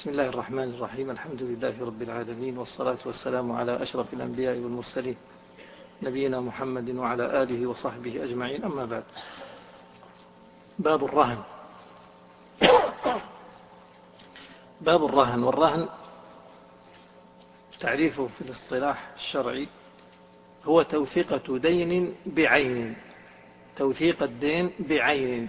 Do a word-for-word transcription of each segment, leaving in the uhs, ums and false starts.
بسم الله الرحمن الرحيم. الحمد لله رب العالمين، والصلاة والسلام على أشرف الأنبياء والمرسلين نبينا محمد وعلى آله وصحبه أجمعين، أما بعد. باب الرهن. باب الرهن. والرهن تعريفه في الاصطلاح الشرعي هو توثيقة دين بعين، توثيق الدين بعين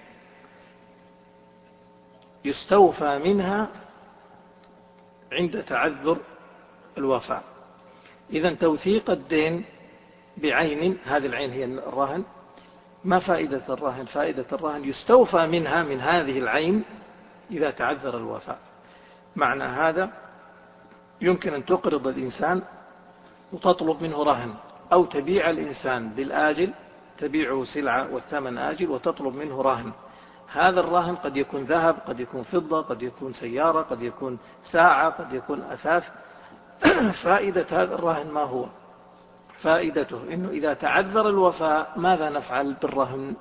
يستوفى منها عند تعذر الوفاء. إذن توثيق الدين بعين، هذه العين هي الرهن. ما فائدة الرهن؟ فائدة الرهن يستوفى منها من هذه العين إذا تعذر الوفاء. معنى هذا يمكن أن تقرض الإنسان وتطلب منه رهن، أو تبيع الإنسان بالآجل، تبيعه سلعة والثمن آجل وتطلب منه رهن. هذا الرهن قد يكون ذهب، قد يكون فضة، قد يكون سيارة، قد يكون ساعة، قد يكون أثاث. فائدة هذا الرهن ما هو؟ فائدته إنه إذا تعذر الوفاء ماذا نفعل بالرهن؟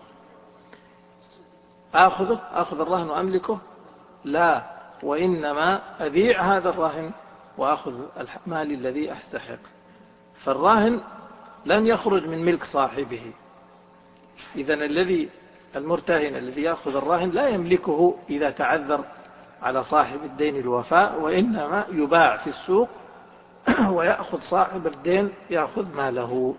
آخذه آخذ الرهن وأملكه؟ لا، وإنما أبيع هذا الرهن وأخذ المال الذي أستحق. فالراهن لن يخرج من ملك صاحبه. إذن الذي المرتهن الذي يأخذ الراهن لا يملكه إذا تعذر على صاحب الدين الوفاء، وإنما يباع في السوق ويأخذ صاحب الدين يأخذ ماله.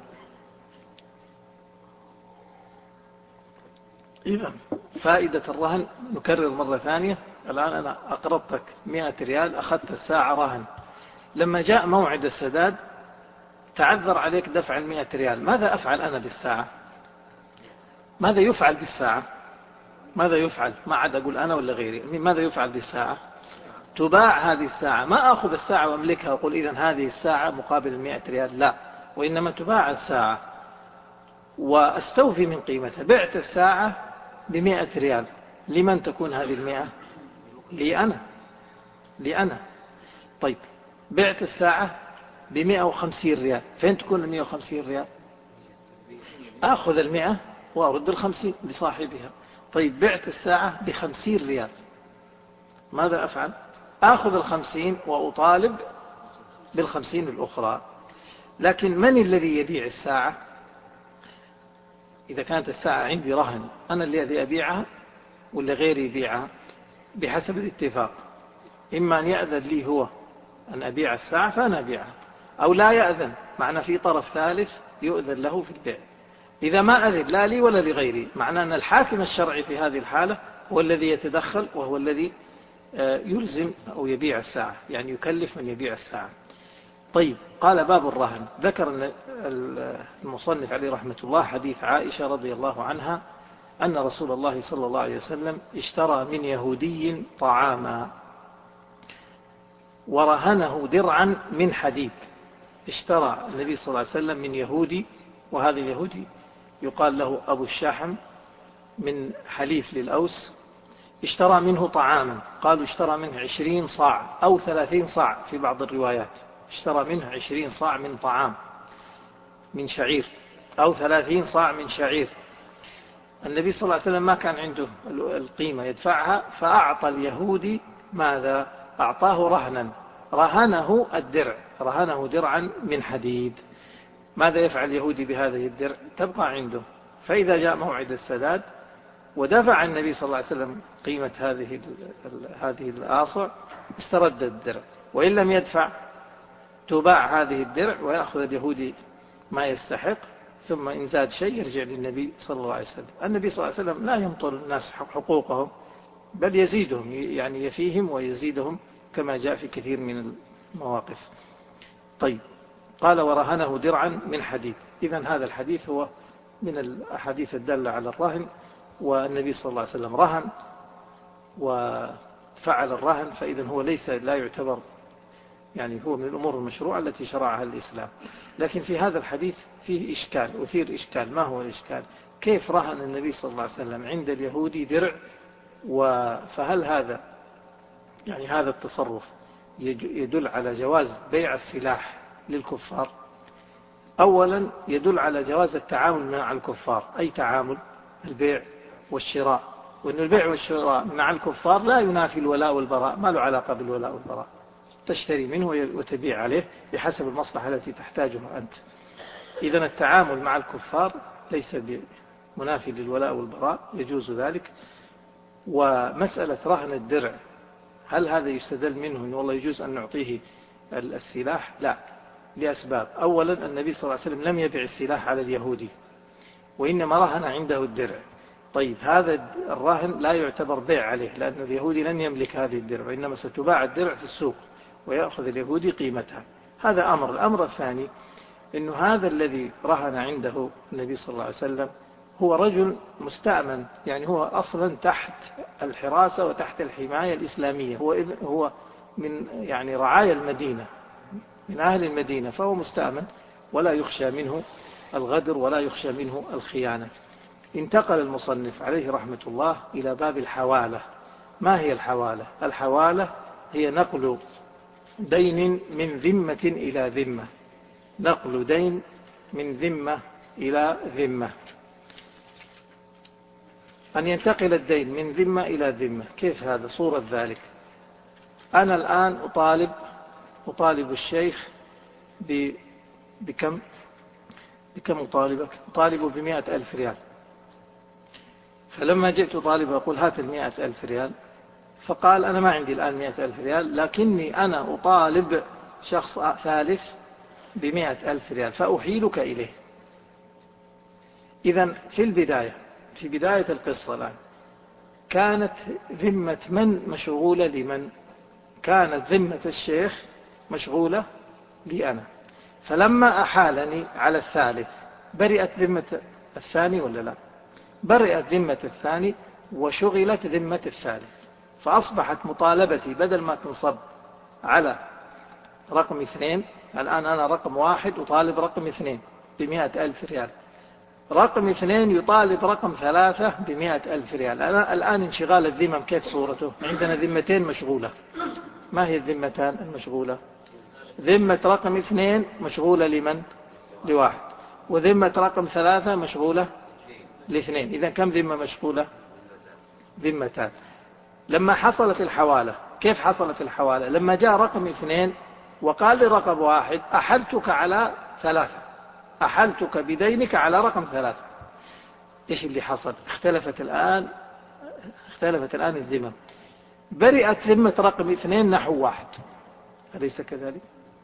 إذن فائدة الرهن نكرر مرة ثانية. الآن أنا أقرضتك مئة ريال، أخذت الساعة رهن. لما جاء موعد السداد تعذر عليك دفع المئة ريال، ماذا أفعل أنا بالساعة؟ ماذا يفعل بالساعة؟ ماذا يفعل؟ ما عاد أقول أنا ولا غيري، ماذا يفعل بالساعة؟ تباع هذه الساعة. ما أخذ الساعة وأملكها وأقول إذن هذه الساعة مقابل المئة ريال، لا، وإنما تباع الساعة وأستوفي من قيمتها. بعت الساعة بمئة ريال، لمن تكون هذه المئة؟ لي أنا، لي أنا. طيب بعت الساعة بمئة وخمسين ريال، فين تكون المئة وخمسين ريال؟ أخذ المئة وأرد الخمسين لصاحبها. طيب بعت الساعة بخمسين ريال، ماذا أفعل؟ أخذ الخمسين وأطالب بالخمسين الأخرى. لكن من الذي يبيع الساعة؟ إذا كانت الساعة عندي رهن، أنا الذي أبيعها ولا غيري يبيعها؟ بحسب الاتفاق. إما أن يأذن لي هو أن أبيع الساعة فأنا أبيعها، أو لا يأذن، معنى في طرف ثالث يؤذن له في البيع. إذا ما أذن لا لي ولا لغيري، معنى أن الحاكم الشرعي في هذه الحالة هو الذي يتدخل، وهو الذي يلزم أو يبيع الساعة، يعني يكلف من يبيع الساعة. طيب، قال باب الرهن. ذكر المصنف عليه رحمة الله حديث عائشة رضي الله عنها أن رسول الله صلى الله عليه وسلم اشترى من يهودي طعاما ورهنه درعا من حديد. اشترى النبي صلى الله عليه وسلم من يهودي، وهذا اليهودي يقال له أبو الشاحم من حليف للأوس. اشترى منه طعاما، قالوا اشترى منه عشرين صاع أو ثلاثين صاع في بعض الروايات. اشترى منه عشرين صاع من طعام من شعير، أو ثلاثين صاع من شعير. النبي صلى الله عليه وسلم ما كان عنده القيمة يدفعها، فأعطى اليهودي ماذا؟ أعطاه رهنا، رهنه الدرع، رهنه درعا من حديد. ماذا يفعل اليهودي بهذه الدرع؟ تبقى عنده. فإذا جاء موعد السداد ودفع النبي صلى الله عليه وسلم قيمة هذه هذه الآصع استرد الدرع، وإن لم يدفع تباع هذه الدرع ويأخذ اليهودي ما يستحق، ثم إن زاد شيء يرجع للنبي صلى الله عليه وسلم. النبي صلى الله عليه وسلم لا يمطل الناس حقوقهم، بل يزيدهم، يعني يفيهم ويزيدهم كما جاء في كثير من المواقف. طيب، قال ورهنه درعا من حديد. إذن هذا الحديث هو من الأحاديث الدالة على الرهن، والنبي صلى الله عليه وسلم رهن وفعل الرهن، فإذن هو ليس لا يعتبر، يعني هو من الأمور المشروعة التي شرعها الإسلام. لكن في هذا الحديث فيه إشكال، أثير إشكال. ما هو الإشكال؟ كيف رهن النبي صلى الله عليه وسلم عند اليهودي درع؟ فهل هذا يعني هذا التصرف يدل على جواز بيع السلاح للكفار؟ أولا يدل على جواز التعامل مع الكفار، أي تعامل، البيع والشراء وأن البيع والشراء مع الكفار لا ينافي الولاء والبراء، ما له علاقة بالولاء والبراء، تشتري منه وتبيع عليه بحسب المصلحة التي تحتاجها أنت. إذن التعامل مع الكفار ليس منافي للولاء والبراء، يجوز ذلك. ومسألة رهن الدرع، هل هذا يستدل منه أنه والله يجوز أن نعطيه السلاح؟ لا، لأسباب. أولا النبي صلى الله عليه وسلم لم يبيع السلاح على اليهودي، وإنما رهن عنده الدرع. طيب هذا الرهن لا يعتبر بيع عليه، لأن اليهودي لن يملك هذه الدرع، وإنما ستباع الدرع في السوق ويأخذ اليهودي قيمتها. هذا أمر. الأمر الثاني أنه هذا الذي رهن عنده النبي صلى الله عليه وسلم هو رجل مستأمن، يعني هو أصلا تحت الحراسة وتحت الحماية الإسلامية، هو هو من يعني رعايا المدينة، من أهل المدينة، فهو مستأمن ولا يخشى منه الغدر ولا يخشى منه الخيانة. انتقل المصنف عليه رحمة الله إلى باب الحوالة. ما هي الحوالة؟ الحوالة هي نقل دين من ذمة إلى ذمة، نقل دين من ذمة إلى ذمة، أن ينتقل الدين من ذمة إلى ذمة. كيف هذا؟ صورة ذلك: أنا الآن أطالب أطالب الشيخ بكم بكم أطالبك؟ أطالبه بمئة ألف ريال. فلما جئت أطالبه أقول هات المئة ألف ريال، فقال أنا ما عندي الآن مئة ألف ريال، لكني أنا أطالب شخص ثالث بمئة ألف ريال فأحيلك إليه. إذن في البداية في بداية القصة الآن كانت ذمة من مشغولة لمن؟ كانت ذمة الشيخ مشغولة لي أنا، فلما أحالني على الثالث برئت ذمة الثاني ولا لا؟ برئت ذمة الثاني وشغلت ذمة الثالث، فأصبحت مطالبتي بدل ما تنصب على رقم اثنين، الآن أنا رقم واحد أطالب رقم اثنين بمئة ألف ريال، رقم اثنين يطالب رقم ثلاثة بمئة ألف ريال. أنا الآن انشغال الذمم كيف صورته؟ عندنا ذمتين مشغولة. ما هي الذمتان المشغولة؟ ذمة رقم اثنين مشغولة لمن؟ لواحد، وذمة رقم ثلاثة مشغولة لاثنين. إذا كم ذمة مشغولة؟ ذمتان. لما حصلت الحوالة، كيف حصلت الحوالة؟ لما جاء رقم اثنين وقال لرقم واحد أحلتك على ثلاثة، أحلتك بدينك على رقم ثلاثة. إيش اللي حصل؟ اختلفت الآن اختلفت الآن الذمم، برئت ذمة رقم اثنين نحو واحد، أليس كذلك؟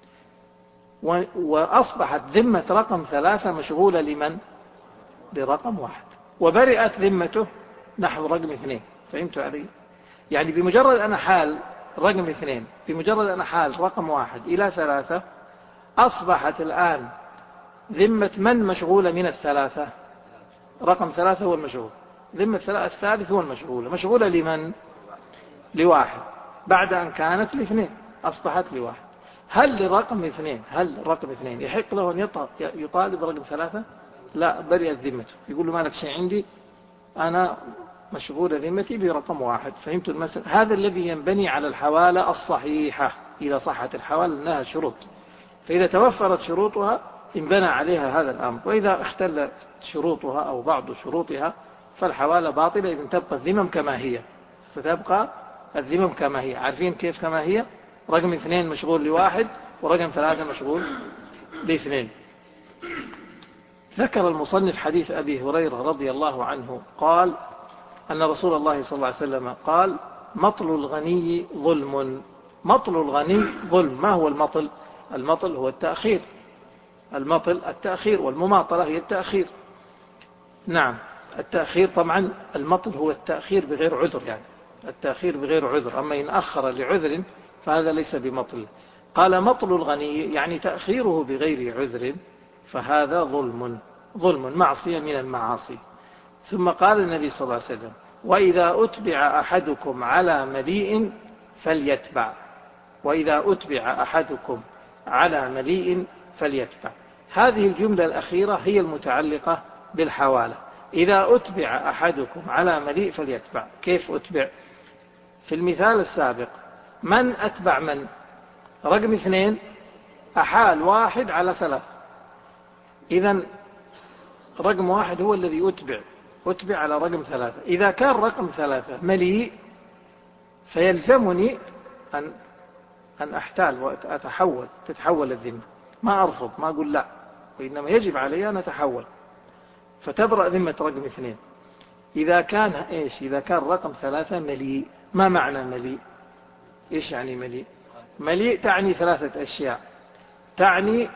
وأصبحت ذمة رقم ثلاثة مشغولة لمن؟ لرقم واحد، وبرئت ذمته نحو رقم اثنين. فهمتوا علي؟ يعني بمجرد أن حال رقم اثنين، بمجرد أن حال رقم واحد إلى ثلاثة، أصبحت الآن ذمة من مشغولة من الثلاثة؟ رقم ثلاثة هو المشغول، ذمة الثالث هو المشغولة. مشغولة لمن؟ لواحد، بعد أن كانت لاثنين أصبحت لواحد. هل لرقم اثنين هل رقم اثنين يحق له أن يطالب رقم ثلاثة؟ لا، برئت ذمته، يقول له ما لك شيء عندي، أنا مشغولة ذمتي برقم واحد. فهمت المسألة؟ هذا الذي ينبني على الحوالة الصحيحة. إذا صحت الحوالة لها شروط، فإذا توفرت شروطها انبنى عليها هذا الأمر، وإذا اختلت شروطها أو بعض شروطها فالحوالة باطلة. إذن تبقى الذمم كما هي، ستبقى الذمم كما هي. عارفين كيف كما هي؟ رقم اثنين مشغول لواحد، ورقم ثلاثة مشغول لاثنين. ذكر المصنف حديث أبي هريرة رضي الله عنه قال أن رسول الله صلى الله عليه وسلم قال: مطل الغني ظلم. مطل الغني ظلم. ما هو المطل؟ المطل هو التأخير، المطل التأخير، والمماطلة هي التأخير. نعم، التأخير طبعا المطل هو التأخير بغير عذر، يعني التأخير بغير عذر. أما إن أخر لعذر فهذا ليس بمطل. قال: مطل الغني يعني تأخيره بغير عذر، فهذا ظلم، ظلم معصية من المعاصي. ثم قال النبي صلى الله عليه وسلم: وإذا أتبع أحدكم على مليء فليتبع. وإذا أتبع أحدكم على مليء فليتبع. هذه الجملة الأخيرة هي المتعلقة بالحوالة. إذا أتبع أحدكم على مليء فليتبع. كيف أتبع؟ في المثال السابق من أتبع من؟ رقم اثنين أحال واحد على ثلاث، إذن رقم واحد هو الذي أتبع، أتبع على رقم ثلاثة. إذا كان رقم ثلاثة مليء فيلزمني أن أن أحتال وأتحول، تتحول الذمة، ما أرفض، ما أقول لا، وإنما يجب علي أن أتحول، فتبرأ ذمة رقم اثنين. إذا كان إيش؟ إذا كان رقم ثلاثة مليء. ما معنى مليء؟ إيش يعني مليء؟ مليء تعني ثلاثة أشياء. تعني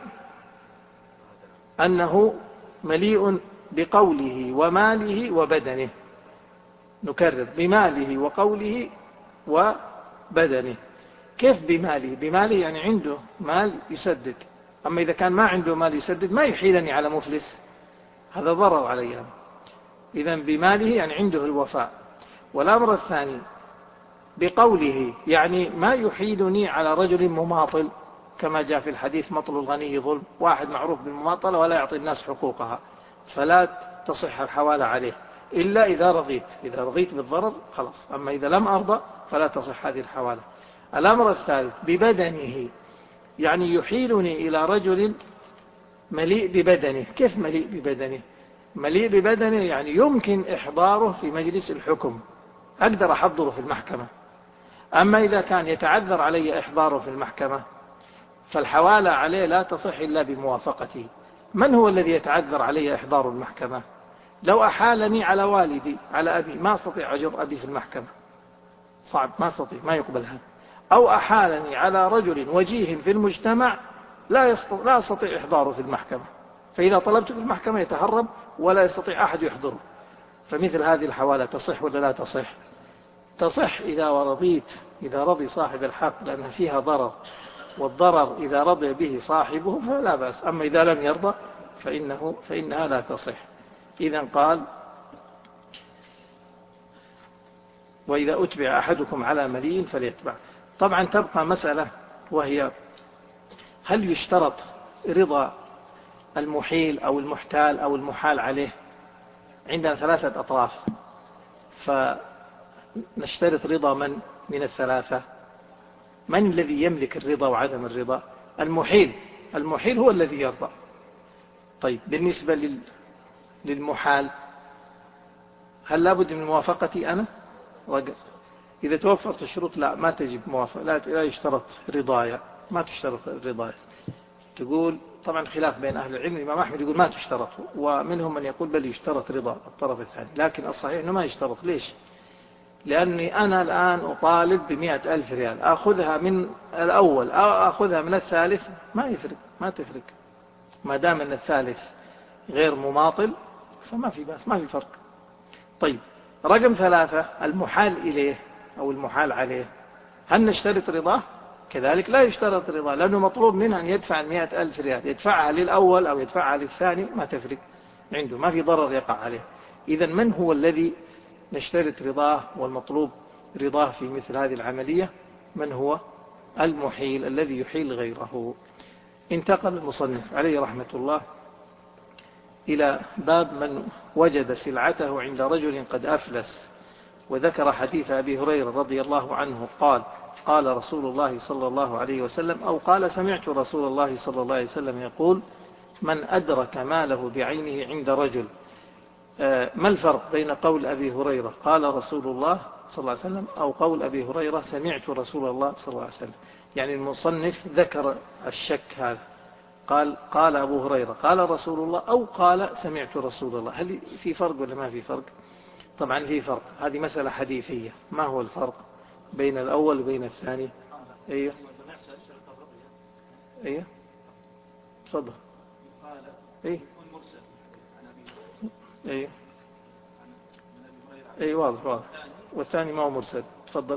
أنه مليء بقوله وماله وبدنه. نكرر: بماله وقوله وبدنه. كيف بماله؟ بماله يعني عنده مال يسدد. أما إذا كان ما عنده مال يسدد ما يحيلني على مفلس، هذا ضرر علي. إذن بماله يعني عنده الوفاء. والأمر الثاني بقوله، يعني ما يحيلني على رجل مماطل، كما جاء في الحديث: مطل الغني ظلم. واحد معروف بالمماطلة ولا يعطي الناس حقوقها، فلا تصح الحوالة عليه إلا إذا رضيت. إذا رضيت بالضرر خلاص، أما إذا لم أرضى فلا تصح هذه الحوالة. الأمر الثالث ببدنه، يعني يحيلني إلى رجل مليء ببدنه. كيف مليء ببدنه؟ مليء ببدنه يعني يمكن إحضاره في مجلس الحكم، أقدر أحضره في المحكمة. أما إذا كان يتعذر علي إحضاره في المحكمة فالحوالة عليه لا تصح إلا بموافقتي. من هو الذي يتعذر علي إحضار المحكمة؟ لو أحالني على والدي، على أبي، ما أستطيع أجر أبي في المحكمة، صعب، ما أستطيع، ما يقبل هذا. أو أحالني على رجل وجيه في المجتمع لا يستطيع, لا أستطيع إحضاره في المحكمة، فإذا طلبته في المحكمة يتهرب ولا يستطيع أحد يحضره. فمثل هذه الحوالة تصح ولا لا تصح؟ تصح إذا ورضيت، إذا رضي صاحب الحق، لأن فيها ضرر، والضرر إذا رضي به صاحبه فلا بأس. أما إذا لم يرضى فإنه فإنها لا تصح. إذن قال: وإذا أتبع أحدكم على مليء فليتبع. طبعا تبقى مسألة، وهي: هل يشترط رضا المحيل أو المحتال أو المحال عليه؟ عندنا ثلاثة أطراف، فنشترط رضا من من الثلاثة؟ من الذي يملك الرضا وعدم الرضا؟ المحيل. المحيل هو الذي يرضى. طيب بالنسبة للمحال، هل لابد من موافقتي أنا؟ إذا توفرت الشروط لا، ما تجب موافقة، لا يشترط رضايا، ما تشترط رضايا. تقول طبعا خلاف بين أهل العلم. الإمام أحمد يقول ما تشترط، ومنهم من يقول بل يشترط رضا الطرف الثاني، لكن الصحيح أنه ما يشترط. ليش؟ لأني أنا الآن أطالب بمئة ألف ريال، أخذها من الأول أو أخذها من الثالث ما يفرق، ما تفرق، ما دام أن الثالث غير مماطل فما في بأس، ما في فرق. طيب رقم ثلاثة المحال إليه أو المحال عليه، هل نشترط رضاه؟ كذلك لا يشترط رضاه، لأنه مطلوب منه أن يدفع المئة ألف ريال، يدفعها للأول أو يدفعها للثاني ما تفرق عنده، ما في ضرر يقع عليه. إذا من هو الذي نشترط رضاه والمطلوب رضاه في مثل هذه العملية؟ من هو؟ المحيل، الذي يحيل غيره. انتقل المصنف عليه رحمة الله إلى باب من وجد سلعته عند رجل قد أفلس، وذكر حديث أبي هريرة رضي الله عنه قال: قال رسول الله صلى الله عليه وسلم، أو قال: سمعت رسول الله صلى الله عليه وسلم يقول: من أدرك ماله بعينه عند رجل. ما الفرق بين قول أبي هريرة قال رسول الله صلى الله عليه وسلم أو قول أبي هريرة سمعت رسول الله صلى الله عليه وسلم؟ يعني المصنف ذكر الشك هذا، قال قال أبو هريرة قال رسول الله أو قال سمعت رسول الله، هل في فرق ولا ما في فرق؟ طبعا في فرق، هذه مسألة حديثية. ما هو الفرق بين الأول وبين الثاني؟ أيوه أيوه تفضل. أيوه أيوه أيوه واضح واضح. والثاني ما هو مرسل. تفضل.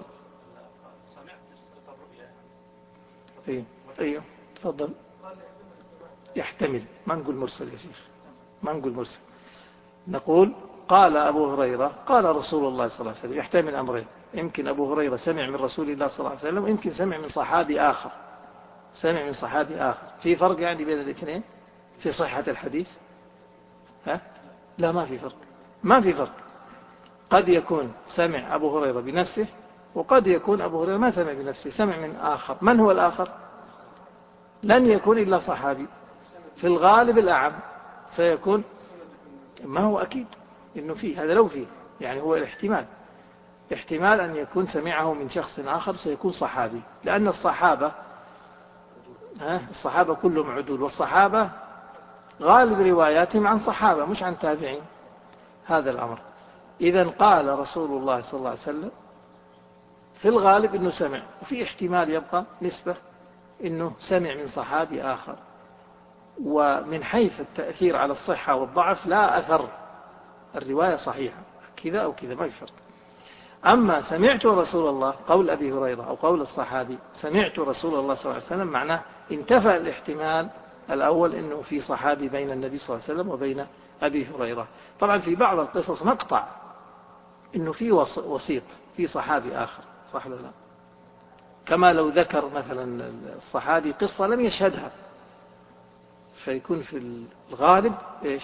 أيوه أيوه تفضل. يحتمل، ما نقول مرسل يا شيخ، ما نقول مرسل، نقول قال أبو هريرة قال رسول الله صلى الله عليه وسلم. يحتمل أمرين، يمكن أبو هريرة سمع من رسول الله صلى الله عليه وسلم، ويمكن سمع من صحابي آخر، سمع من صحابي آخر. في فرق يعني بين الاثنين في صحة الحديث؟ ها؟ لا ما في فرق، ما في فرق. قد يكون سمع أبو هريرة بنفسه، وقد يكون أبو هريرة ما سمع بنفسه، سمع من آخر. من هو الآخر؟ لن يكون إلا صحابي، في الغالب الأعم سيكون، ما هو أكيد إنه فيه هذا، لو فيه يعني هو الاحتمال، احتمال أن يكون سمعه من شخص آخر سيكون صحابي، لأن الصحابة الصحابة كلهم عدول، والصحابة غالب رواياتهم عن صحابة مش عن تابعين. هذا الأمر. إذن قال رسول الله صلى الله عليه وسلم في الغالب إنه سمع، وفي احتمال يبقى نسبة إنه سمع من صحابي آخر. ومن حيث التأثير على الصحة والضعف لا أثر، الرواية صحيحة كذا أو كذا ما يفرق. أما سمعت رسول الله، قول أبي هريرة أو قول الصحابي سمعت رسول الله صلى الله عليه وسلم، معناه انتفى الاحتمال الأول إنه في صحابي بين النبي صلى الله عليه وسلم وبين أبي هريرة. طبعا في بعض القصص نقطع إنه في وسيط في صحابي آخر، صح ولا لا؟ كما لو ذكر مثلا الصحابي قصة لم يشهدها، فيكون في الغالب إيش؟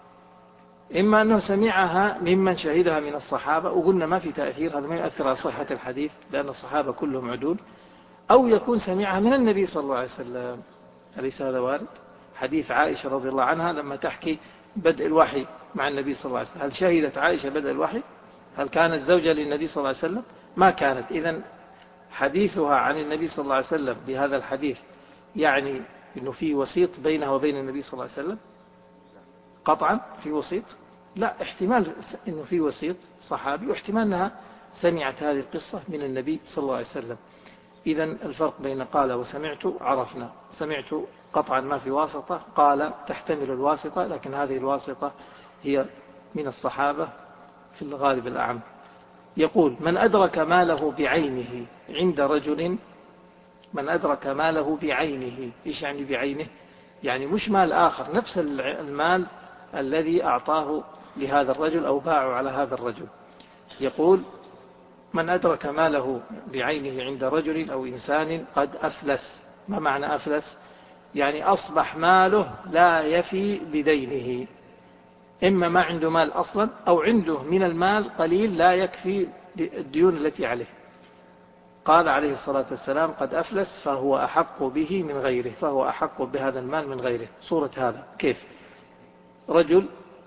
إما أنه سمعها ممن شهدها من الصحابة، وقلنا ما في تأثير، هذا ما يؤثر على صحة الحديث لأن الصحابة كلهم عدول، أو يكون سمعها من النبي صلى الله عليه وسلم. أليس هذا وارد؟ حديث عائشة رضي الله عنها لما تحكي بدء الوحي مع النبي صلى الله عليه وسلم، هل شهدت عائشة بدء الوحي؟ هل كانت زوجة للنبي صلى الله عليه وسلم؟ ما كانت. إذن حديثها عن النبي صلى الله عليه وسلم بهذا الحديث يعني إنه في وسيط بينها وبين النبي صلى الله عليه وسلم؟ قطعا في وسيط؟ لا، احتمال إنه في وسيط صحابي، واحتمال أنها سمعت هذه القصة من النبي صلى الله عليه وسلم. إذن الفرق بين قال وسمعت عرفنا. سمعت قطعا ما في واسطة، قال تحتمل الواسطة، لكن هذه الواسطة هي من الصحابة في الغالب الأعم. يقول من أدرك ماله بعينه عند رجل، من أدرك ماله بعينه. إيش يعني بعينه؟ يعني مش مال آخر، نفس المال الذي أعطاه لهذا الرجل أو باعه على هذا الرجل. يقول من أدرك ماله بعينه عند رجل أو إنسان قد أفلس. ما معنى أفلس؟ يعني أصبح ماله لا يفي بدينه، إما ما عنده مال أصلا أو عنده من المال قليل لا يكفي الديون التي عليه. قال عليه الصلاة والسلام قد أفلس فهو أحق به من غيره، فهو أحق بهذا المال من غيره. صورة هذا كيف؟ رجل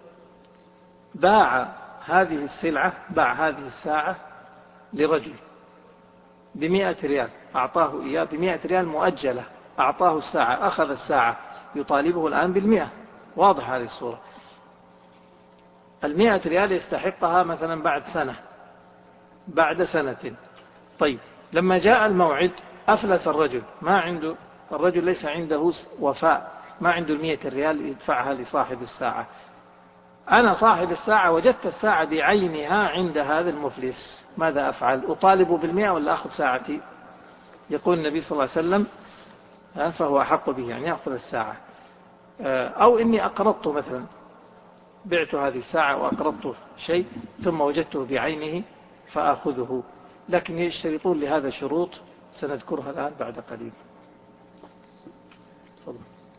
باع هذه السلعة، باع هذه الساعة لرجل بمئة ريال، أعطاه إياه بمئة ريال مؤجلة، أعطاه الساعة، أخذ الساعة، يطالبه الآن بالمئة. واضح هذه الصورة. المئة ريال يستحقها مثلا بعد سنة، بعد سنة. طيب لما جاء الموعد أفلس الرجل، ما عنده، الرجل ليس عنده وفاء، ما عنده المئة ريال يدفعها لصاحب الساعة. أنا صاحب الساعة وجدت الساعة بعينها عند هذا المفلس، ماذا أفعل؟ أطالب بالمئة ولا أخذ ساعتي؟ يقول النبي صلى الله عليه وسلم فهو أحق به، يعني يأخذ الساعة. أو إني أقرضت مثلا، بعت هذه الساعة وأقرضت شيء ثم وجدته بعينه فأخذه، لكن يشترطون لهذا شروط سنذكرها الآن بعد قليل. تفضل.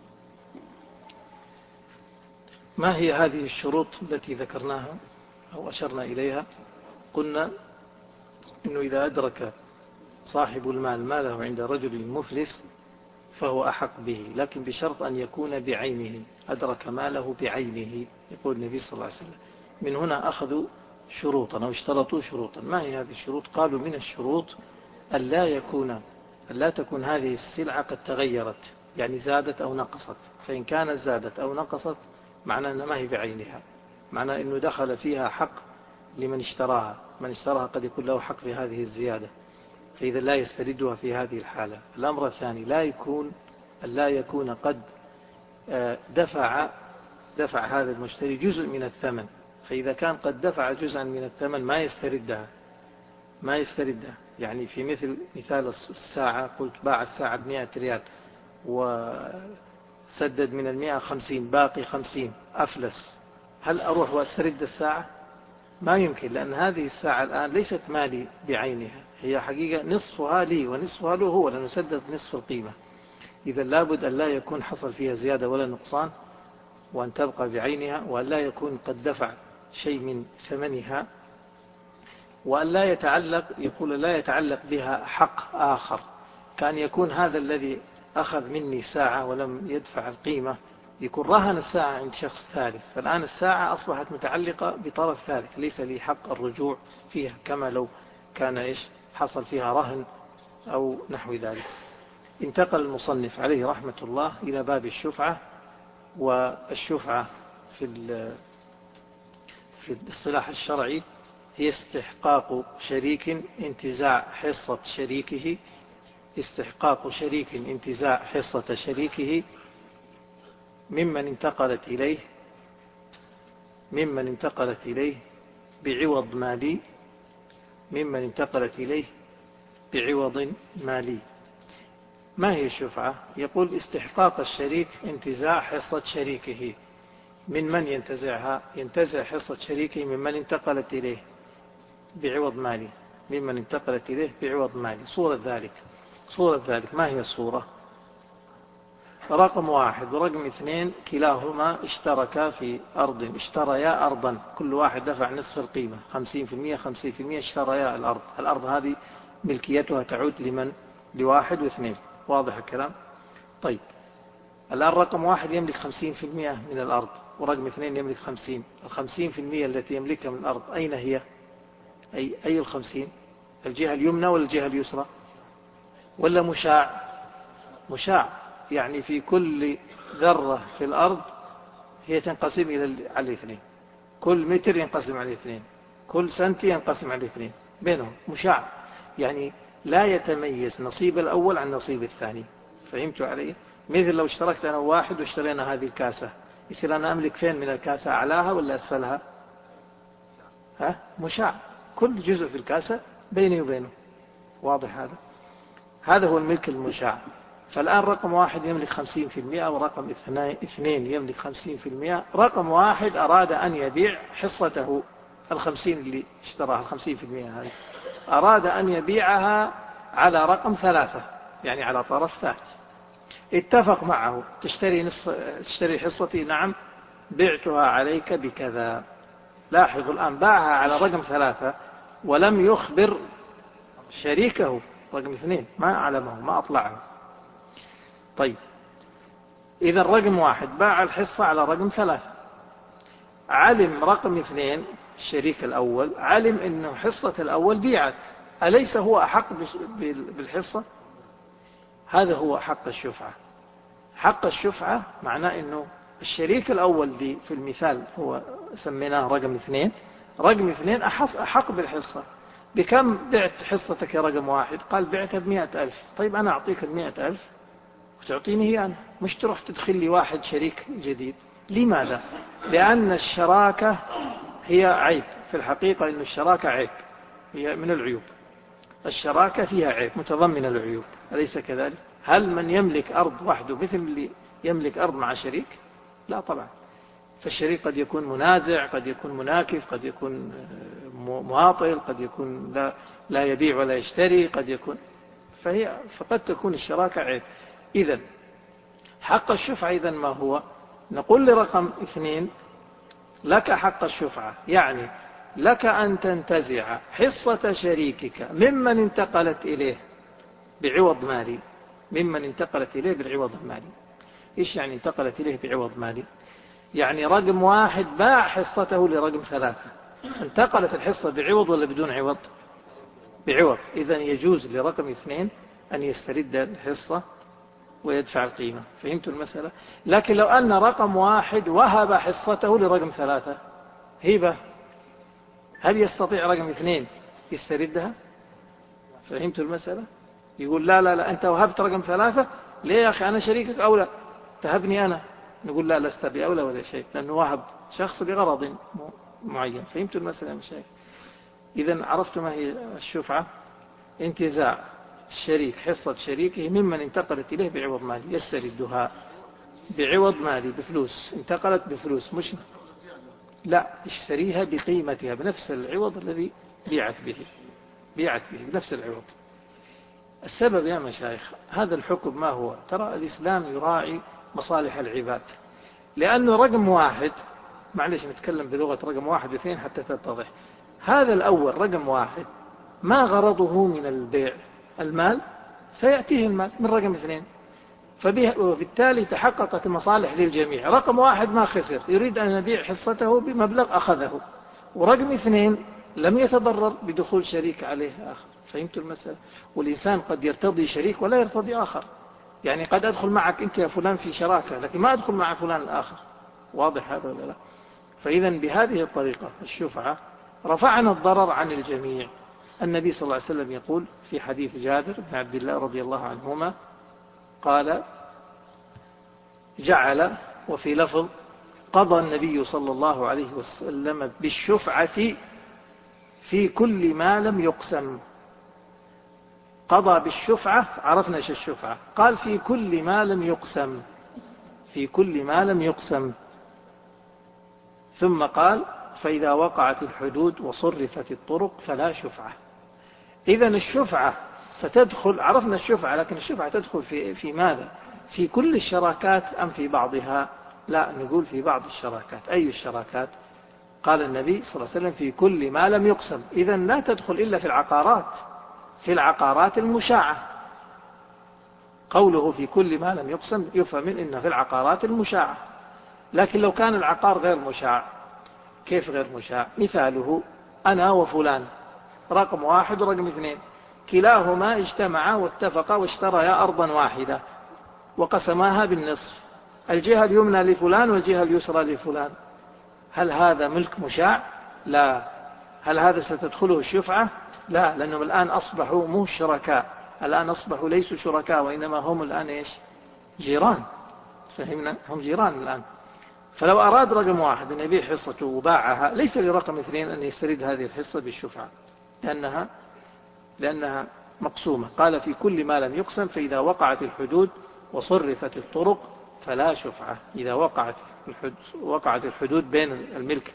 ما هي هذه الشروط التي ذكرناها أو أشرنا إليها؟ قلنا إنه إذا أدرك صاحب المال ماله عند رجل مفلس فهو أحق به، لكن بشرط أن يكون بعينه. أدرك ماله بعينه، يقول النبي صلى الله عليه وسلم. من هنا أخذوا شروطا أو اشترطوا شروطا. ما هي هذه الشروط؟ قالوا من الشروط أن لا يكون أن لا تكون هذه السلعة قد تغيرت، يعني زادت أو نقصت. فإن كانت زادت أو نقصت معناه أنها ما هي بعينها، معناه أنه دخل فيها حق لمن اشتراها. من اشتراها قد يكون له حق في هذه الزيادة، فإذا لا يستردها في هذه الحالة. الأمر الثاني لا يكون لا يكون قد دفع دفع هذا المشتري جزء من الثمن، فإذا كان قد دفع جزءا من الثمن ما يستردها ما يستردها يعني في مثل مثال الساعة، قلت باع الساعة بمئة ريال وسدد من المئة خمسين، باقي خمسين، أفلس. هل أروح وأسترد الساعة؟ ما يمكن، لأن هذه الساعة الآن ليست مالي بعينها، هي حقيقة نصفها لي ونصفها له هو، لأنه سدد نصف القيمة. إذا لابد أن لا يكون حصل فيها زيادة ولا نقصان، وأن تبقى بعينها، وأن لا يكون قد دفع شيء من ثمنها، وأن لا يتعلق، يقول لا يتعلق بها حق آخر. كان يكون هذا الذي أخذ مني ساعة ولم يدفع القيمة يكون رهن الساعة عند شخص ثالث، فالآن الساعة أصبحت متعلقة بطرف ثالث ليس لي حق الرجوع فيها كما لو كان إيش حصل فيها رهن أو نحو ذلك. انتقل المصنف عليه رحمة الله إلى باب الشفعة. والشفعة في في الاصطلاح الشرعي هي استحقاق شريك انتزاع حصة شريكه استحقاق شريك انتزاع حصة شريكه ممن انتقلت إليه ممن انتقلت إليه بعوض مالي ممن انتقلت إليه بعوض مالي. ما هي الشفعة؟ يقول استحقاق الشريك انتزاع حصة شريكه. من من ينتزعها؟ ينتزع حصة شريكه ممن انتقلت إليه بعوض مالي ممن انتقلت إليه بعوض مالي. صورة ذلك صورة ذلك ما هي الصورة؟ رقم واحد ورقم اثنين كلاهما اشتركا في أرض اشتريا أرضا، كل واحد دفع نصف القيمة خمسين في المئة خمسين في المئة اشتريا الأرض. الأرض هذه ملكيتها تعود لمن؟ لواحد واثنين. واضح الكلام؟ طيب الآن رقم واحد يملك خمسين في المئة من الأرض ورقم اثنين يملك خمسين. الخمسين في المئة التي يملكها من الأرض أين هي؟ أي, أي الخمسين؟ الجهة اليمنى ولا الجهة اليسرى ولا مشاع؟ مشاع، يعني في كل ذرة في الأرض هي تنقسم إلى على الاثنين، كل متر ينقسم على الاثنين، كل سنتي ينقسم على الاثنين، بينهم مشاع، يعني لا يتميز نصيب الأول عن نصيب الثاني. فهمتوا علي؟ مثل لو اشتركت أنا واحد واشترينا هذه الكاسة، يصير أنا أملك فين من الكاسة؟ أعلاها ولا أسفلها؟ ها؟ مشاع، كل جزء في الكاسة بيني وبينه. واضح هذا؟ هذا هو الملك المشاع. فالآن رقم واحد يملك خمسين في المئة ورقم اثنين يملك خمسين في المئة. رقم واحد أراد أن يبيع حصته الخمسين اللي اشتراها الخمسين في المئة هذه، أراد أن يبيعها على رقم ثلاثة، يعني على طرف ثالث. اتفق معه تشتري نصف تشتري حصتي، نعم بعتها عليك بكذا. لاحظوا الآن باعها على رقم ثلاثة ولم يخبر شريكه رقم اثنين، ما أعلمه ما أطلعه. طيب إذا رقم واحد باع الحصة على رقم ثلاثة، علم رقم اثنين الشريك الأول علم أنه حصة الأول بيعت، أليس هو أحق بالحصة؟ هذا هو حق الشفعة. حق الشفعة معناه أنه الشريك الأول دي في المثال هو سميناه رقم اثنين، رقم اثنين أحق بالحصة. بكم بعت حصتك يا رقم واحد؟ قال بعتها بمئة ألف. طيب أنا أعطيك المئة ألف وتعطيني هي أنا، مش تروح تدخل لي واحد شريك جديد. لماذا؟ لأن الشراكة هي عيب في الحقيقة، إن الشراكة عيب، هي من العيوب. الشراكة فيها عيب متضمن العيوب، أليس كذلك؟ هل من يملك أرض وحده مثل اللي يملك أرض مع شريك؟ لا طبعا. فالشريك قد يكون منازع، قد يكون مناكف، قد يكون مواطل، قد يكون لا, لا يبيع ولا يشتري، قد يكون فهي فقد تكون الشراكة عيب. إذن حق الشفعة إذن ما هو؟ نقول لرقم اثنين لك حق الشفعة، يعني لك أن تنتزع حصة شريكك ممن انتقلت إليه بعوض مالي ممن انتقلت إليه بالعوض المالي. إيش يعني انتقلت إليه بعوض مالي؟ يعني رقم واحد باع حصته لرقم ثلاثة، انتقلت الحصة بعوض ولا بدون عوض؟ بعوض. إذن يجوز لرقم اثنين أن يسترد الحصة ويدفع القيمة. فهمتوا المسألة؟ لكن لو أن رقم واحد وهب حصته لرقم ثلاثة هبة، هل يستطيع رقم اثنين يستردها؟ فهمتوا المسألة؟ يقول لا لا لا أنت وهبت رقم ثلاثة، ليه يا أخي أنا شريكك أولى تهبني أنا؟ نقول لا لست بأولى ولا شيء، لأنه وهب شخص بغرض معين. فهمتوا المسألة يا مشايخ؟ إذن عرفتوا ما هي الشفعة؟ انتزاع الشريك حصة شريكه ممن انتقلت إليه بعوض مالي، يستردها بعوض مالي بفلوس، انتقلت بفلوس، مش لا اشتريها بقيمتها بنفس العوض الذي بيعت به بيعت به بنفس العوض. السبب يا مشايخ هذا الحكم ما هو؟ ترى الإسلام يراعي مصالح العباد، لأنه رقم واحد، معلش نتكلم بلغة رقم واحد واثنين حتى تتضح. هذا الأول رقم واحد ما غرضه من البيع المال، سيأتيه المال من رقم اثنين. فبالتالي تحققت المصالح للجميع. رقم واحد ما خسر، يريد أن يبيع حصته بمبلغ أخذه، ورقم اثنين لم يتضرر بدخول شريك عليه آخر. فهمت المسألة؟ والإنسان قد يرتضي شريك ولا يرتضي آخر، يعني قد أدخل معك أنت يا فلان في شراكة لكن ما أدخل مع فلان الآخر. واضح هذا ولا لا؟ فإذا بهذه الطريقة الشفعة رفعنا الضرر عن الجميع. النبي صلى الله عليه وسلم يقول في حديث جابر بن عبد الله رضي الله عنهما قال: جعل، وفي لفظ قضى النبي صلى الله عليه وسلم بالشفعة في كل ما لم يقسم. قضى بالشفعة، عرفنا ايش الشفعة، قال في كل ما لم يقسم، في كل ما لم يقسم. ثم قال: فإذا وقعت الحدود وصرفت الطرق فلا شفعة. إذن الشفعة ستدخل، عرفنا الشفعة، لكن الشفعة تدخل في في ماذا؟ في كل الشراكات أم في بعضها؟ لا، نقول في بعض الشراكات. أي الشراكات؟ قال النبي صلى الله عليه وسلم في كل ما لم يقسم. إذن لا تدخل إلا في العقارات، في العقارات المشاعة. قوله في كل ما لم يقسم يفهم من إنه في العقارات المشاعة. لكن لو كان العقار غير مشاع، كيف غير مشاع؟ مثاله أنا وفلان، رقم واحد ورقم اثنين، كلاهما اجتمعا واتفقا واشتريا أرضا واحدة وقسماها بالنصف، الجهة اليمنى لفلان والجهة اليسرى لفلان. هل هذا ملك مشاع؟ لا. هل هذا ستدخله الشفعة؟ لا، لأنهم الآن أصبحوا مو شركاء، الآن أصبحوا ليسوا شركاء وإنما هم الآن إيش؟ جيران. فهمنا؟ هم جيران الآن. فلو أراد رقم واحد أن يبيع حصته وباعها، ليس لرقم اثنين أن يسترد هذه الحصة بالشفعة، لأنها لأنها مقسومة. قال في كل ما لم يقسم، فإذا وقعت الحدود وصرفت الطرق فلا شفعة. إذا وقعت الحدود, وقعت الحدود بين الملك،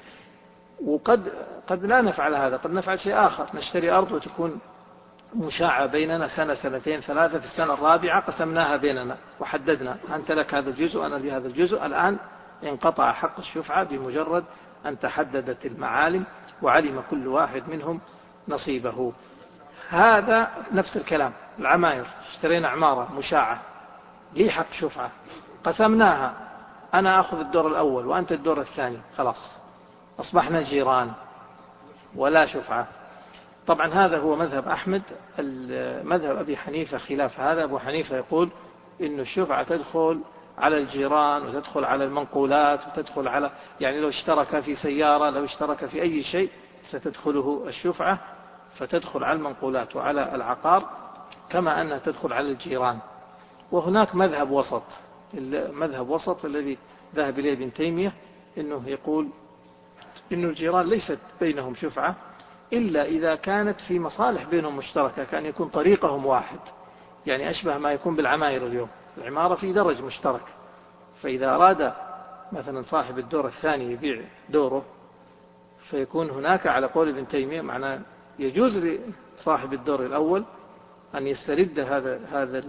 وقد قد لا نفعل هذا، قد نفعل شيء آخر، نشتري أرض وتكون مشاعة بيننا سنة سنتين ثلاثة، في السنة الرابعة قسمناها بيننا وحددنا أنت لك هذا الجزء وأنا لي هذا الجزء. الآن انقطع حق الشفعة بمجرد أن تحددت المعالم وعلم كل واحد منهم نصيبه. هذا نفس الكلام. العماير، اشترينا عمارة مشاعة لي حق شفعة، قسمناها، أنا أخذ الدور الأول وأنت الدور الثاني، خلاص أصبحنا جيران ولا شفعة. طبعا هذا هو مذهب أحمد. مذهب أبي حنيفة خلاف هذا. أبو حنيفة يقول إن الشفعة تدخل على الجيران وتدخل على المنقولات وتدخل على، يعني لو اشترك في سيارة، لو اشترك في أي شيء ستدخله الشفعة، فتدخل على المنقولات وعلى العقار كما أنها تدخل على الجيران. وهناك مذهب وسط، مذهب وسط الذي ذهب إليه ابن تيمية، إنه يقول إن الجيران ليست بينهم شفعة إلا إذا كانت في مصالح بينهم مشتركة، كأن يكون طريقهم واحد، يعني أشبه ما يكون بالعماير اليوم، العمارة في درج مشترك، فإذا أراد مثلا صاحب الدور الثاني يبيع دوره، فيكون هناك على قول ابن تيمية معناه يجوز لصاحب الدور الأول أن يسترد هذا هذا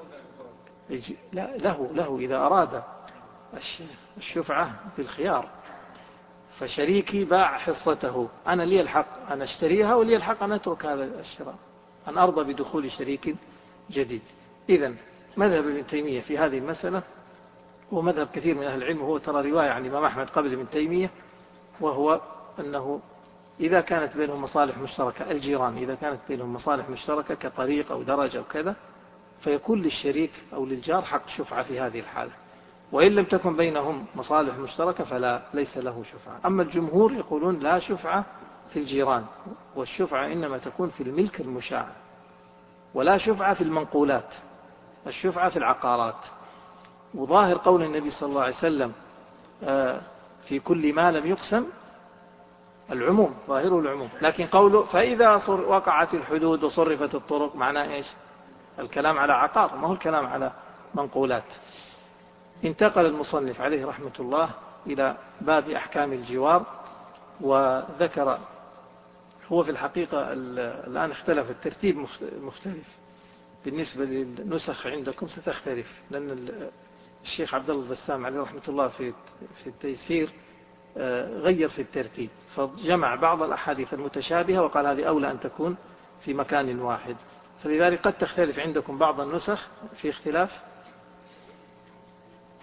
لا له له إذا أراد الشفعة بالخيار. فشريكي باع حصته، أنا لي الحق أن أشتريها ولي الحق أن أترك هذا الشراء، أن أرضى بدخول شريك جديد. إذن مذهب ابن تيمية في هذه المسألة ومذهب كثير من أهل العلم، هو ترى رواية عن الإمام أحمد قبل ابن تيمية، وهو أنه إذا كانت بينهم مصالح مشتركة، الجيران إذا كانت بينهم مصالح مشتركة كطريق أو درجة أو كذا، فيكون للشريك أو للجار حق شفعة في هذه الحالة. وإن لم تكن بينهم مصالح مشتركة فلا ليس له شفعة. أما الجمهور يقولون لا شفعة في الجيران، والشفعة إنما تكون في الملك المشاع، ولا شفعة في المنقولات، الشفعة في العقارات. وظاهر قول النبي صلى الله عليه وسلم في كل ما لم يقسم العموم، ظاهره العموم، لكن قوله فإذا وقعت الحدود وصرفت الطرق معناه إيش؟ الكلام على عقار، ما هو الكلام على منقولات. انتقل المصنف عليه رحمة الله إلى باب أحكام الجوار، وذكر، هو في الحقيقة الآن اختلف الترتيب، مختلف بالنسبة للنسخ عندكم ستختلف، لأن الشيخ عبد الله البسام عليه رحمة الله في في التيسير غير في الترتيب، فجمع بعض الأحاديث المتشابهة وقال هذه أولى أن تكون في مكان واحد، فلذلك قد تختلف عندكم بعض النسخ في اختلاف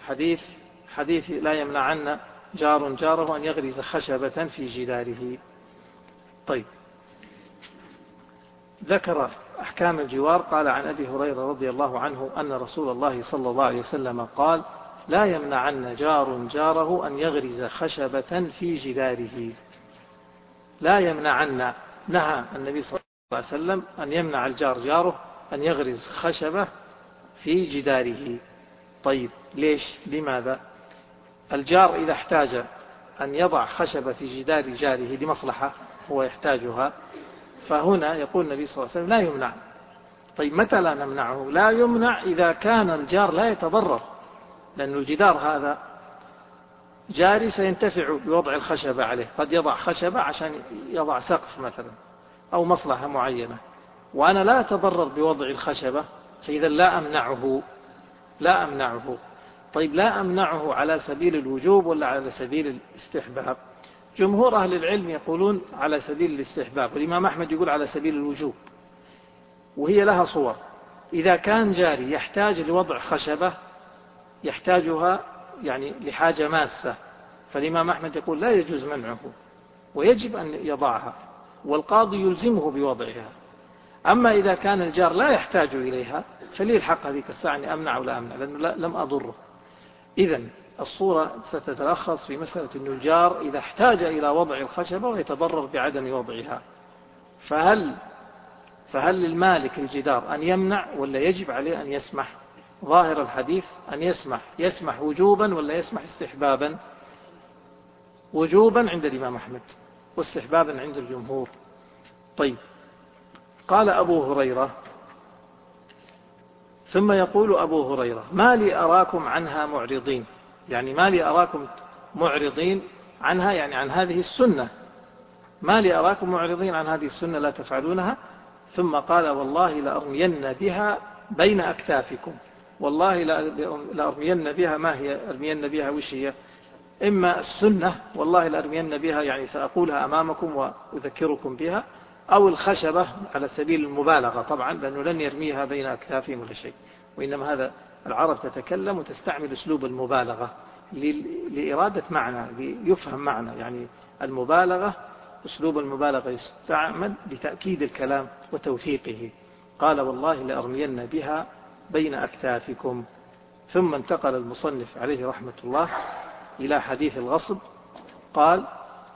حديث حديث لا يمنعن جار جاره أن يغرز خشبة في جداره. طيب، ذكر أحكام الجوار. قال عن أبي هريرة رضي الله عنه أن رسول الله صلى الله عليه وسلم قال: لا يمنعن جار جاره أن يغرز خشبة في جداره. لا يمنعن، نهى النبي صلى الله عليه وسلم أن يمنع الجار جاره أن يغرز خشبة في جداره. طيب، ليش؟ لماذا؟ الجار إذا احتاج أن يضع خشبة في جدار جاره لمصلحة هو يحتاجها، فهنا يقول النبي صلى الله عليه وسلم لا يمنع. طيب، متى لا نمنعه؟ لا يمنع إذا كان الجار لا يتضرر، لأن الجدار هذا جاري سينتفع بوضع الخشبة عليه، قد يضع خشبة عشان يضع سقف مثلا أو مصلحة معينة، وأنا لا أتضرر بوضع الخشبة، فإذا لا أمنعه لا أمنعه. طيب، لا أمنعه على سبيل الوجوب ولا على سبيل الاستحباب؟ جمهور أهل العلم يقولون على سبيل الاستحباب، والإمام أحمد يقول على سبيل الوجوب، وهي لها صور. إذا كان جاري يحتاج لوضع خشبة يحتاجها يعني لحاجة ماسة، فالإمام أحمد يقول لا يجوز منعه ويجب أن يضعها، والقاضي يلزمه بوضعها. أما إذا كان الجار لا يحتاج إليها فلي الحق هذيك الساعة أن أمنع ولا أمنع، لأنه لم أضره. إذن الصورة ستتلخص في مسألة أن الجار إذا احتاج إلى وضع الخشبة ويتضرر بعدم وضعها، فهل فهل للمالك الجدار أن يمنع ولا يجب عليه أن يسمح؟ ظاهر الحديث أن يسمح. يسمح وجوبا ولا يسمح استحبابا؟ وجوبا عند الإمام أحمد، واستحبابا عند الجمهور. طيب، قال أبو هريرة: ثم يقول أبو هريرة: ما لي أراكم عنها معرضين، يعني ما لي أراكم معرضين عنها، يعني عن هذه السنة، ما لي أراكم معرضين عن هذه السنة لا تفعلونها. ثم قال: والله لأرمين بها بين أكتافكم. والله لأرمين بها، ما هي أرمين بها؟ وش هي؟ إما السنة والله لأرمين بها يعني سأقولها أمامكم وأذكركم بها، أو الخشبة على سبيل المبالغة طبعا، لأنه لن يرميها بين أكتافهم ولا شيء، وإنما هذا العرب تتكلم وتستعمل أسلوب المبالغة لإرادة معنى، ليفهم معنى، يعني المبالغة أسلوب المبالغة يستعمل لتأكيد الكلام وتوثيقه. قال: والله لأرمين بها بين أكتافكم. ثم انتقل المصنف عليه رحمة الله إلى حديث الغصب. قال: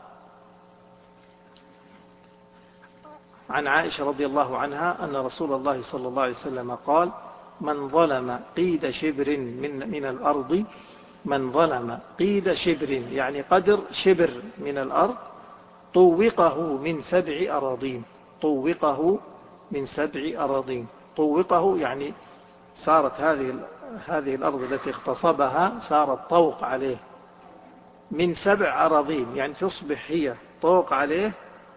عن عائشة رضي الله عنها أن رسول الله صلى الله عليه وسلم قال: من ظلم قيد شبر من, من الأرض من ظلم قيد شبر يعني قدر شبر من الأرض طوقه من سبع أراضين. طوقه من سبع أراضين. طوقه يعني صارت هذه هذه الأرض التي اغتصبها صارت طوق عليه من سبع أراضين، يعني تصبح هي طوق عليه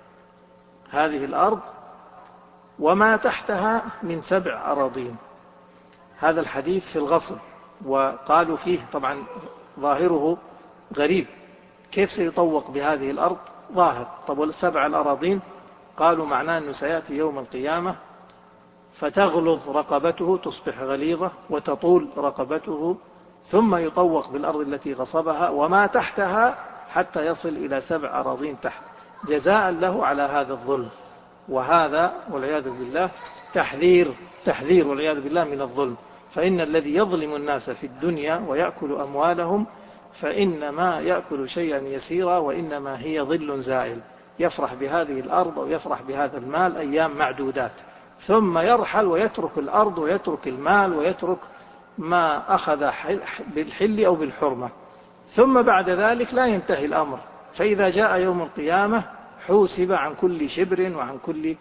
هذه الأرض وما تحتها من سبع أراضين. هذا الحديث في الغصب، وقالوا فيه طبعا ظاهره غريب، كيف سيطوق بهذه الأرض؟ ظاهر. طب والسبع الأراضين؟ قالوا معناه أنه سيأتي يوم القيامة فتغلظ رقبته، تصبح غليظة، وتطول رقبته، ثم يطوق بالأرض التي غصبها وما تحتها حتى يصل إلى سبع أراضين تحت، جزاء له على هذا الظلم. وهذا والعياذ بالله تحذير تحذير والعياذ بالله من الظلم. فإن الذي يظلم الناس في الدنيا ويأكل أموالهم فإنما يأكل شيئا يسيرا، وإنما هي ظل زائل، يفرح بهذه الأرض ويفرح بهذا المال أيام معدودات، ثم يرحل ويترك الأرض ويترك المال ويترك ما أخذ بالحل أو بالحرمة، ثم بعد ذلك لا ينتهي الأمر، فإذا جاء يوم القيامة حوسب عن كل شبر وعن كل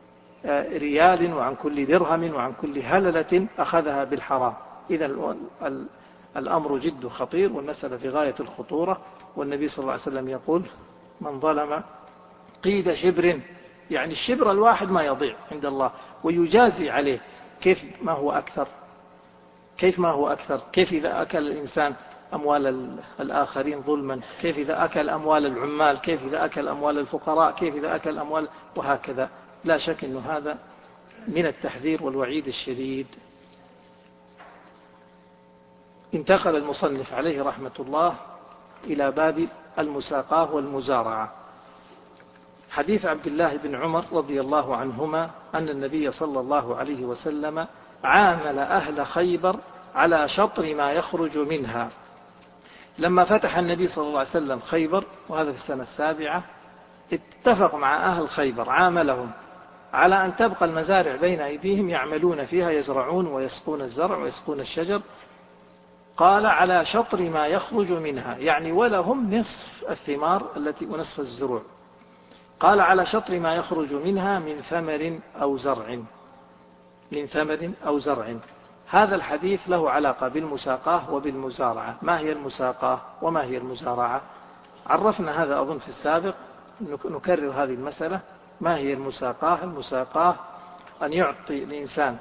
ريال وعن كل درهم وعن كل هللة أخذها بالحرام. إذا الأمر جد خطير والمسألة في غاية الخطورة. والنبي صلى الله عليه وسلم يقول: من ظلم قيد شبر، يعني الشبر الواحد ما يضيع عند الله ويجازي عليه. كيف ما هو أكثر؟ كيف ما هو أكثر؟ كيف إذا أكل الإنسان أموال الآخرين ظلما؟ كيف إذا أكل أموال العمال؟ كيف إذا أكل أموال الفقراء؟ كيف إذا أكل أموال؟ وهكذا. لا شك أن هذا من التحذير والوعيد الشديد. انتقل المصنف عليه رحمة الله إلى باب المساقاة والمزارعة. حديث عبد الله بن عمر رضي الله عنهما أن النبي صلى الله عليه وسلم عامل أهل خيبر على شطر ما يخرج منها. لما فتح النبي صلى الله عليه وسلم خيبر، وهذا في السنة السابعة، اتفق مع أهل خيبر عاملهم على أن تبقى المزارع بين أيديهم يعملون فيها، يزرعون ويسقون الزرع ويسقون الشجر. قال على شطر ما يخرج منها، يعني ولهم نصف الثمار التي ونصف الزروع. قال على شطر ما يخرج منها من ثمر أو زرع، من ثمر أو زرع. هذا الحديث له علاقة بالمساقاة وبالمزارعة. ما هي المساقاة وما هي المزارعة؟ عرفنا هذا أظن في السابق، نكرر هذه المسألة. ما هي المساقاة؟ المساقاة أن يعطي الإنسان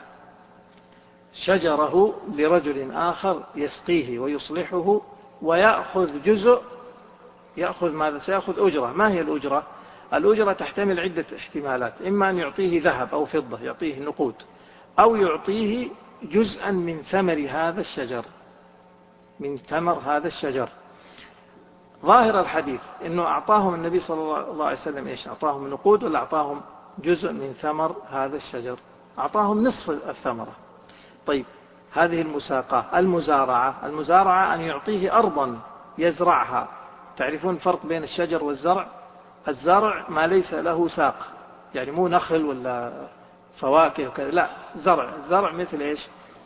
شجره لرجل آخر يسقيه ويصلحه ويأخذ جزء، يأخذ ماذا؟ سيأخذ أجرة. ما هي الأجرة؟ الأجرة تحتمل عدة احتمالات، إما أن يعطيه ذهب أو فضة، يعطيه نقود، أو يعطيه جزءا من ثمر هذا الشجر، من ثمر هذا الشجر. ظاهر الحديث أنه أعطاهم النبي صلى الله عليه وسلم إيش؟ أعطاهم نقود ولا أعطاهم جزء من ثمر هذا الشجر؟ أعطاهم نصف الثمرة. طيب، هذه المساقاة. المزارعة، المزارعة أن يعطيه أرضا يزرعها. تعرفون الفرق بين الشجر والزرع؟ الزرع ما ليس له ساق، يعني مو نخل ولا فواكه وكذا، لا، زرع. الزرع مثل إيش؟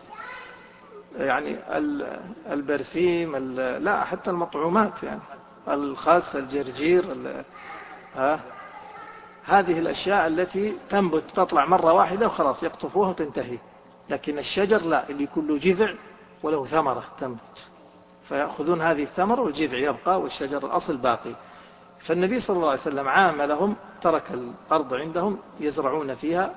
يعني البرسيم، لا، حتى المطعومات، يعني الخس، الجرجير، ها، هذه الأشياء التي تنبت تطلع مرة واحدة وخلاص يقطفوها وتنتهي. لكن الشجر لا، اللي كله جذع وله ثمرة تنبت، فيأخذون هذه الثمرة والجذع يبقى والشجر الأصل باقي. فالنبي صلى الله عليه وسلم عاملهم، ترك الأرض عندهم يزرعون فيها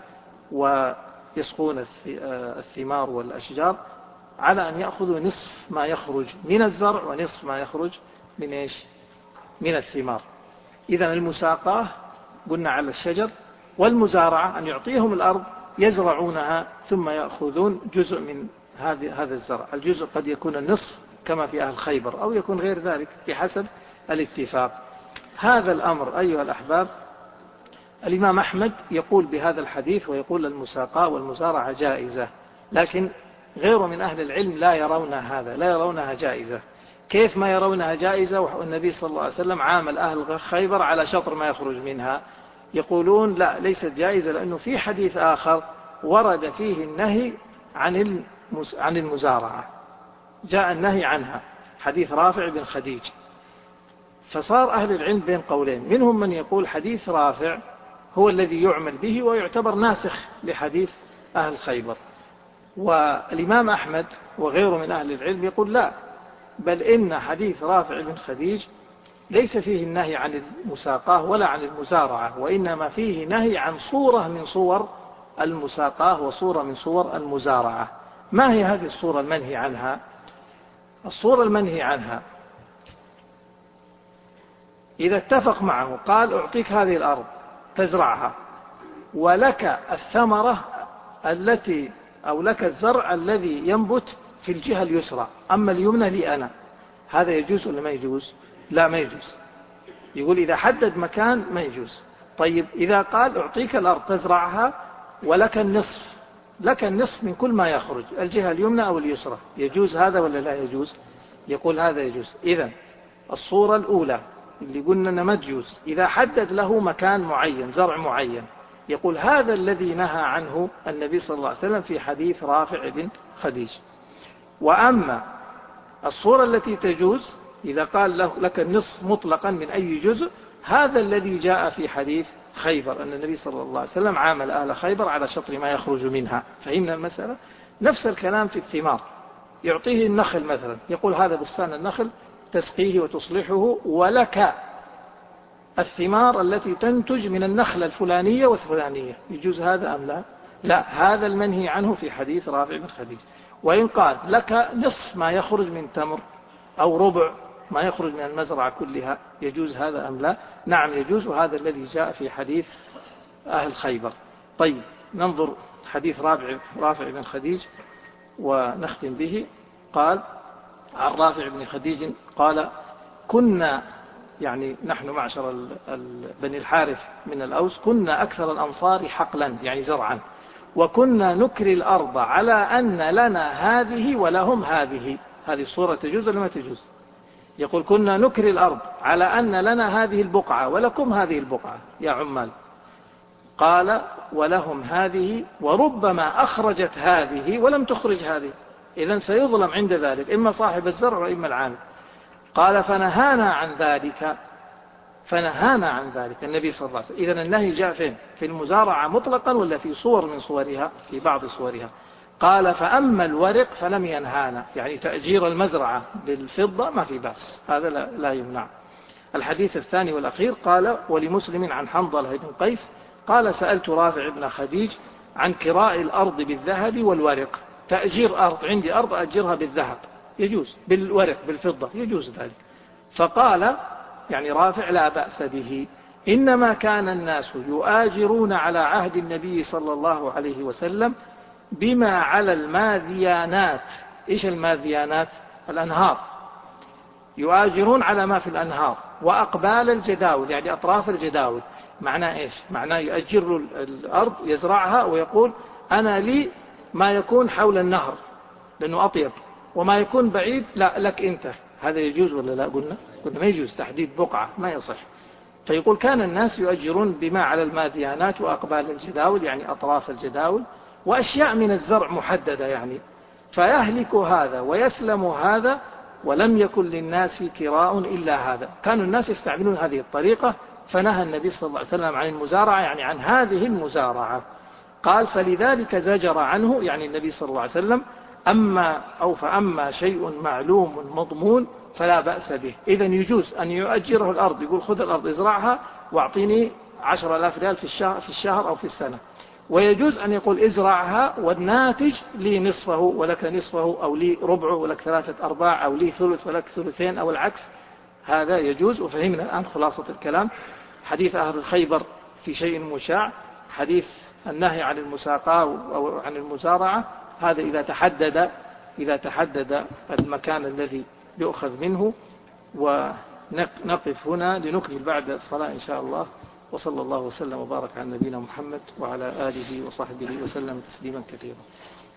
ويسقون الثمار والأشجار، على أن يأخذوا نصف ما يخرج من الزرع ونصف ما يخرج من إيش؟ من الثمار. إذن المساقاة قلنا على الشجر، والمزارعة أن يعطيهم الأرض يزرعونها ثم يأخذون جزء من هذا الزرع. الجزء قد يكون النصف كما في أهل خيبر، أو يكون غير ذلك بحسب الاتفاق. هذا الأمر أيها الأحباب، الإمام أحمد يقول بهذا الحديث، ويقول المساقاة والمزارعة جائزة، لكن غيره من أهل العلم لا يرون هذا، لا يرونها جائزة. كيف ما يرونها جائزة والنبي صلى الله عليه وسلم عامل أهل خيبر على شطر ما يخرج منها؟ يقولون لا، ليست جائزة، لأنه في حديث آخر ورد فيه النهي عن عن المزارعة، جاء النهي عنها، حديث رافع بن خديج. فصار أهل العلم بين قولين، منهم من يقول حديث رافع هو الذي يعمل به ويعتبر ناسخ لحديث أهل خيبر، والإمام أحمد وغيره من أهل العلم يقول لا، بل إن حديث رافع بن خديج ليس فيه النهي عن المساقاة ولا عن المزارعة، وإنما فيه نهي عن صورة من صور المساقاة وصورة من صور المزارعة. ما هي هذه الصورة المنهي عنها؟ الصورة المنهي عنها إذا اتفق معه قال أعطيك هذه الأرض تزرعها، ولك الثمرة التي أو لك الزرع الذي ينبت في الجهة اليسرى، أما اليمنى لي أنا، هذا يجوز ولا ما يجوز؟ لا، ما يجوز. يقول إذا حدد مكان ما يجوز. طيب، إذا قال أعطيك الأرض تزرعها ولك النصف، لك النصف من كل ما يخرج، الجهة اليمنى أو اليسرى، يجوز هذا ولا لا يجوز؟ يقول هذا يجوز. إذن الصورة الأولى اللي قلنا أنها ما تجوز، إذا حدد له مكان معين، زرع معين، يقول هذا الذي نهى عنه النبي صلى الله عليه وسلم في حديث رافع بن خديج. وأما الصورة التي تجوز إذا قال له لك النصف مطلقا من أي جزء، هذا الذي جاء في حديث خيبر أن النبي صلى الله عليه وسلم عامل أهل خيبر على شطر ما يخرج منها. فهمنا المسألة؟ نفس الكلام في الثمار، يعطيه النخل مثلا، يقول هذا بستان النخل تسقيه وتصلحه ولك الثمار التي تنتج من النخلة الفلانية والفلانية، يجوز هذا أم لا؟ لا، هذا المنهي عنه في حديث رافع بن خديج. وإن قال لك نصف ما يخرج من تمر أو ربع ما يخرج من المزرعة كلها، يجوز هذا أم لا؟ نعم يجوز، وهذا الذي جاء في حديث أهل خيبر. طيب، ننظر حديث رافع رافع بن خديج ونختم به. قال عن رافع بن خديج قال كنا يعني نحن معشر بني الحارث من الأوس كنا أكثر الأنصار حقلا يعني زرعا، وكنا نكري الأرض على أن لنا هذه ولهم هذه. هذه الصورة تجوز ولا ما تجوز؟ يقول كنا نكري الأرض على أن لنا هذه البقعة ولكم هذه البقعة يا عمال. قال ولهم هذه، وربما أخرجت هذه ولم تخرج هذه، إذن سيظلم عند ذلك إما صاحب الزرع وإما العامل. قال فنهانا عن ذلك، فنهانا عن ذلك النبي صلى الله عليه وسلم. إذن النهي جاء فين؟ في المزارعة مطلقا ولا في صور من صورها؟ في بعض صورها. قال فأما الورق فلم ينهانا، يعني تأجير المزرعة بالفضة ما في بأس، هذا لا, لا يمنع. الحديث الثاني والأخير قال ولمسلم عن حنظلة بن قيس قال سألت رافع بن خديج عن كراء الأرض بالذهب والورق، تأجير أرض، عندي أرض أجرها بالذهب يجوز، بالورق بالفضة يجوز ذلك. فقال يعني رافع لا بأس به، إنما كان الناس يؤاجرون على عهد النبي صلى الله عليه وسلم بما على الماذيانات. إيش الماذيانات؟ الأنهار، يؤاجرون على ما في الأنهار وأقبال الجداول يعني أطراف الجداول. معناه إيش؟ معناه يؤجر الأرض يزرعها ويقول أنا لي ما يكون حول النهر لأنه أطيب، وما يكون بعيد لا لك أنت. هذا يجوز ولا لا؟ قلنا قلنا ما يجوز تحديد بقعة، ما يصح. فيقول كان الناس يؤجرون بما على الماذيانات وأقبال الجداول يعني أطراف الجداول وأشياء من الزرع محددة يعني. فيهلك هذا ويسلم هذا ولم يكن للناس كراء إلا هذا. كانوا الناس يستعملون هذه الطريقة، فنهى النبي صلى الله عليه وسلم عن المزارعة يعني عن هذه المزارعة. قال فلذلك زجر عنه يعني النبي صلى الله عليه وسلم، أما أو فأما شيء معلوم مضمون فلا بأس به. إذن يجوز أن يؤجره الأرض، يقول خذ الأرض ازرعها واعطيني عشر آلاف ريال في الشهر, في الشهر أو في السنة. ويجوز أن يقول ازرعها والناتج لي نصفه ولك نصفه، أو لي ربعه ولك ثلاثة أرباع، أو لي ثلث ولك ثلثين، أو العكس. هذا يجوز. وفهمنا الآن خلاصة الكلام. حديث أهل الخيبر في شيء مشاع، حديث النهي عن المساقاة أو عن المزارعة، هذا إذا تحدد إذا تحدد المكان الذي يؤخذ منه. ونقف هنا لنكمل بعد الصلاة إن شاء الله. وصلى الله وسلم وبارك على نبينا محمد وعلى آله وصحبه وسلم تسليما كثيرا.